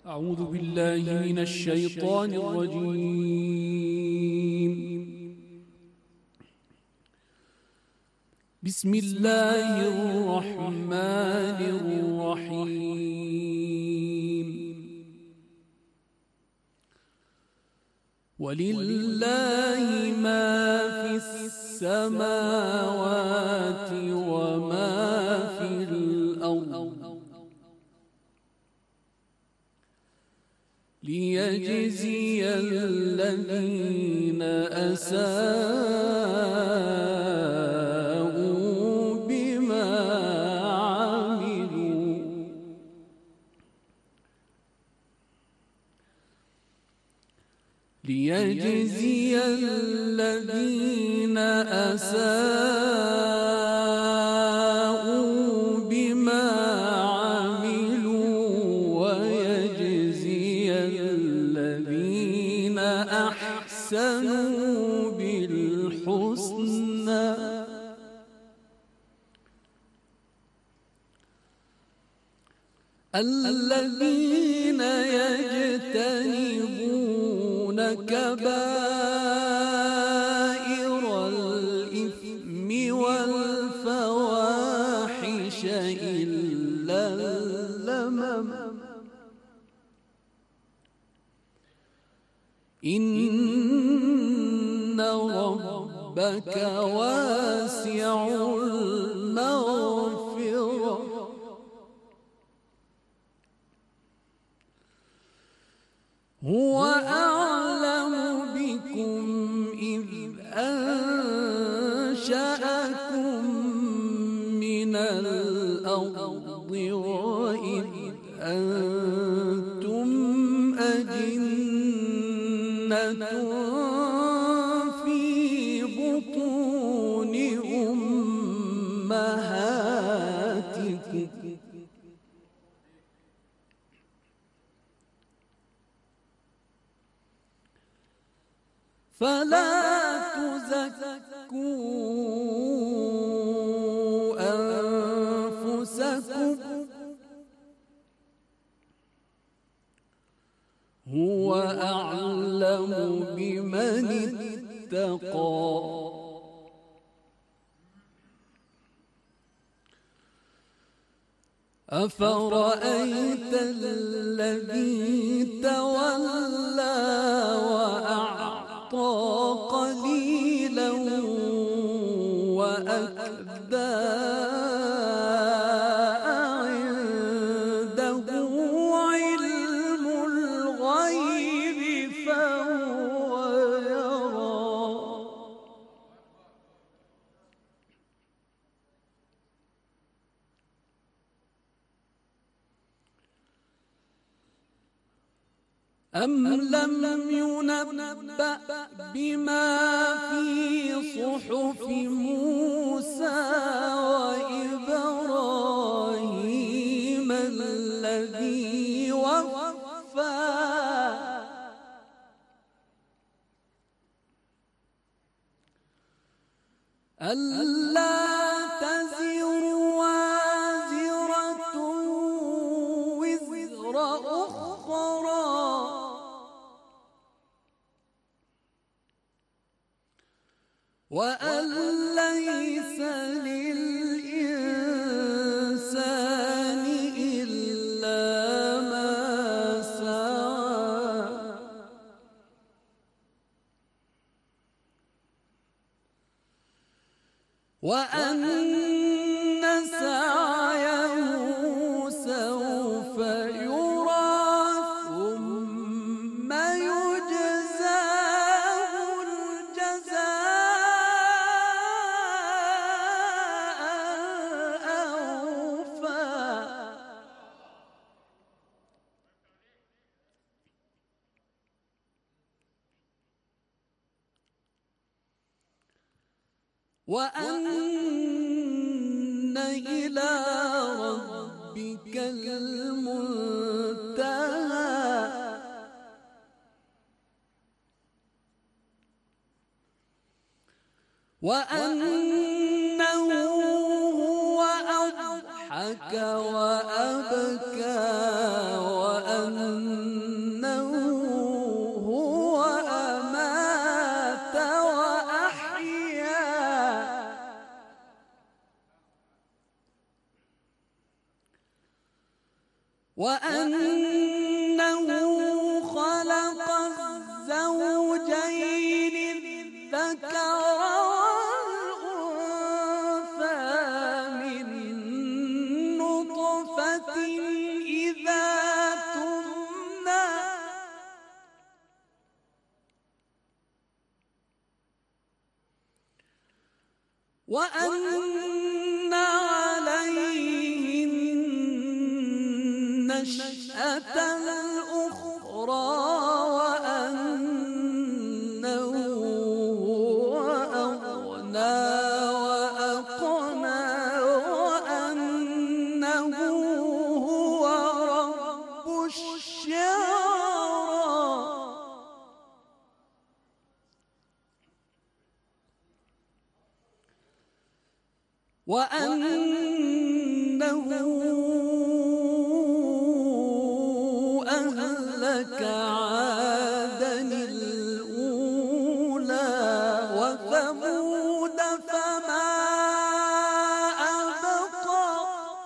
أعوذ بالله من الشيطان الرجيم. بسم الله الرحمن الرحيم. ولله ما في السماوات وما في الأرض ليجزي الذين أساءوا بما عملوا ليجزي الذين أساءوا بما عملوا ويجزي الذين أحسنوا بالحسنى. الذين يجتنبون كبائر الإثم والفواحش إلا اللمم إن ربك واسع المغفرة هو أعلم بكم إذ أنشأكم من الأرض وإذ أنتم أجنة في بطون أمهاتكم فلا تزكوا أنفسكم هو أعلم بمن اتقى. أفرأيت الذي تولى وأعطى قليلا وأكدى عنده علم الغيب فهو يرى أم لم ينبأ بما في صحف موسى وإبراهيم الذي وفى ألا تزر وازرة وزر أخرى وأن ليس للإنسان إلا ما سعى وأن سعيه سوف يرى ثم يجزاه الجزاء الأوفى وأن إلى ربك المنتهى وأنه هو أضحك وأبكى وأن وأنه خلق الزوجين الذكر والأنثى من نطفة إذا تمنى وأن عليه النشأة الأخرى وأنه هو أغنى وأقنى وأنه هو رب الشعرى وأنه أهلك عادا الأولى وثمود فما أبقى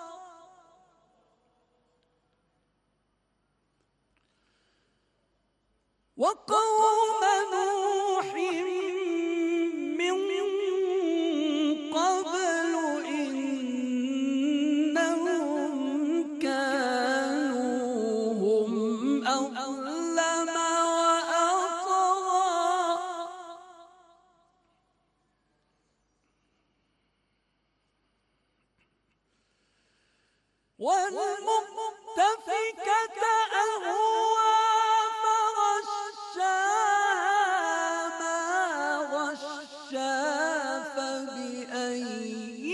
وقوم نوح من قبل إنهم كانوا هم أظلم وأطغى والمؤتفكة أهوى فغشاها ما غشا فبأي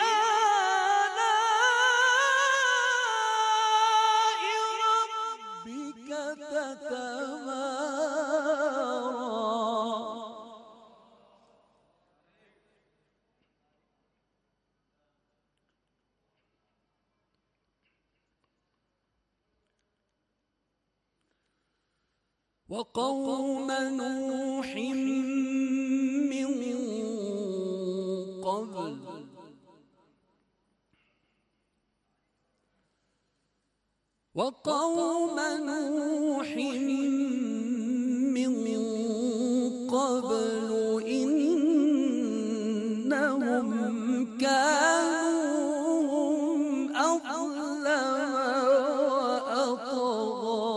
آلاء ربك تتمارى وقوم نوح من قبل وقوم نوح من قبل إنهم كانوا هم أظلم وأطغى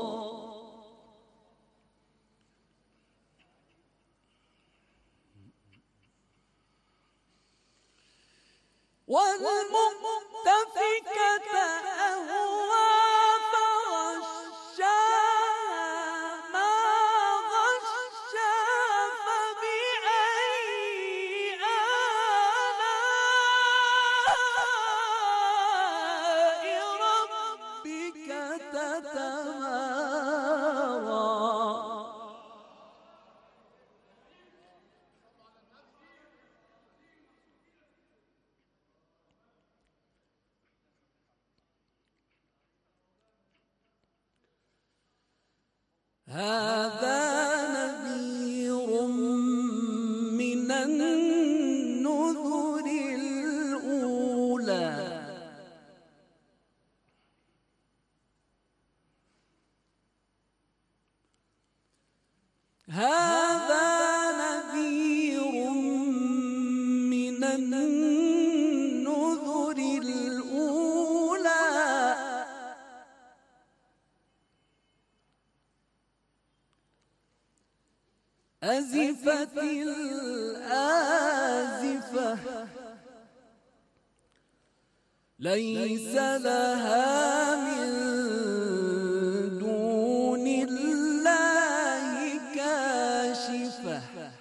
والمؤتفكة أهوى فغشاها ما غشا فبأي آلاء ربك تتمارى هذا نذير من النذر الأولى هذا نذير من النذر الأولى أزفت الآزفة ليس لها من دون الله كاشفة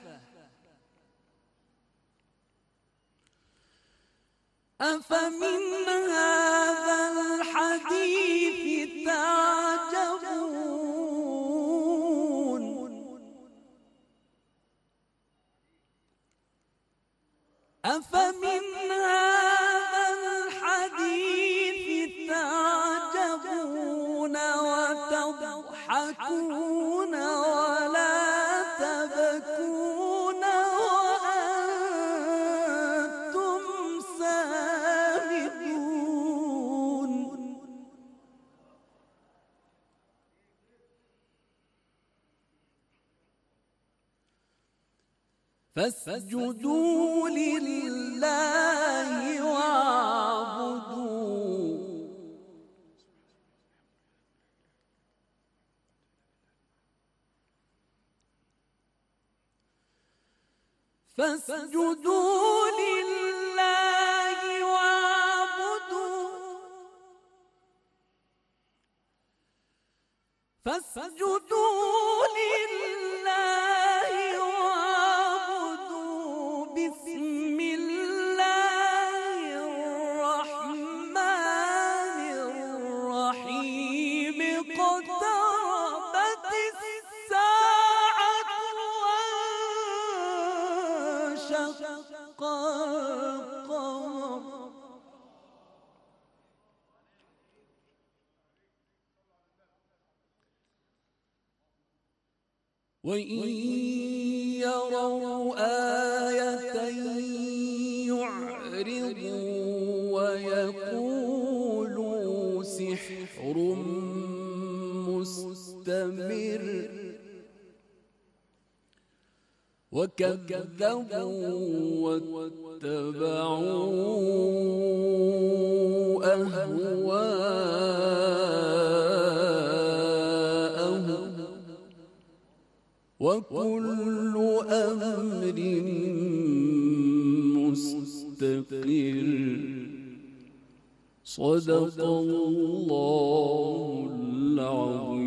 أفمن هذا الحديث تعجبون أفمن هذا الحديث تعجبون وتضحكون ولا تبكون وأنتم سامدون فاسجدوا لله واعبدوا فاسجدوا لله واعبدوا فاسجدوا لله واعبدوا بسم الله الرحمن الرحيم اقتربت الساعة وانشق القمر وإن يروا آية يعرضوا ويقولوا سحر مستمر وكذبوا واتبعوا أهواءهم وكل أمر مستقر صدق الله العظيم.